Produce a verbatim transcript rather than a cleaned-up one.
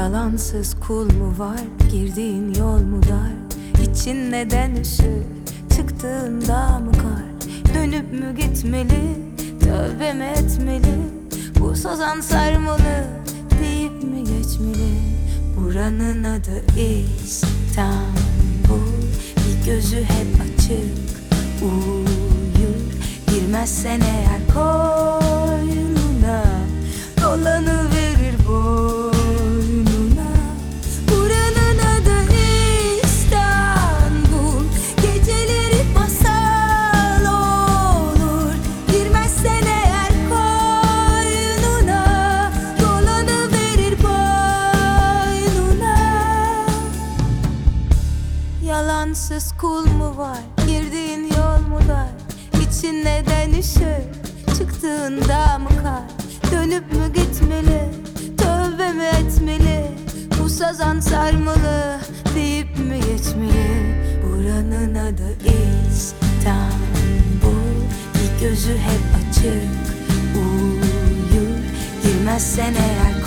Yalansız kul mu var, girdiğin yol mu dar? İçin neden üşür, çıktığın dağ mı kar? Dönüp mü gitmeli, tövbe mi etmeli? Bu sazan sarmalı, deyip mi geçmeli? Buranın adı İstanbul. Bir gözü hep açık, uyur. Girmezsen eğer koynuna, dolanı verir boynuna. Buranın adı İstanbul. Geceleri masal olur. Girmezsen eğer koynuna, dolanı verir boynuna. Yalansız kul mu var, girdiğin yol mu dar? İçin neden üşür, çıktığında mı kar? Dönüp mü gitmeli, tövbe mi etmeli? Bu sazan sarmalı, deyip mi geçmeli? Buranın adı İstanbul. Bir gözü hep açık, uyur. Girmezsen eğer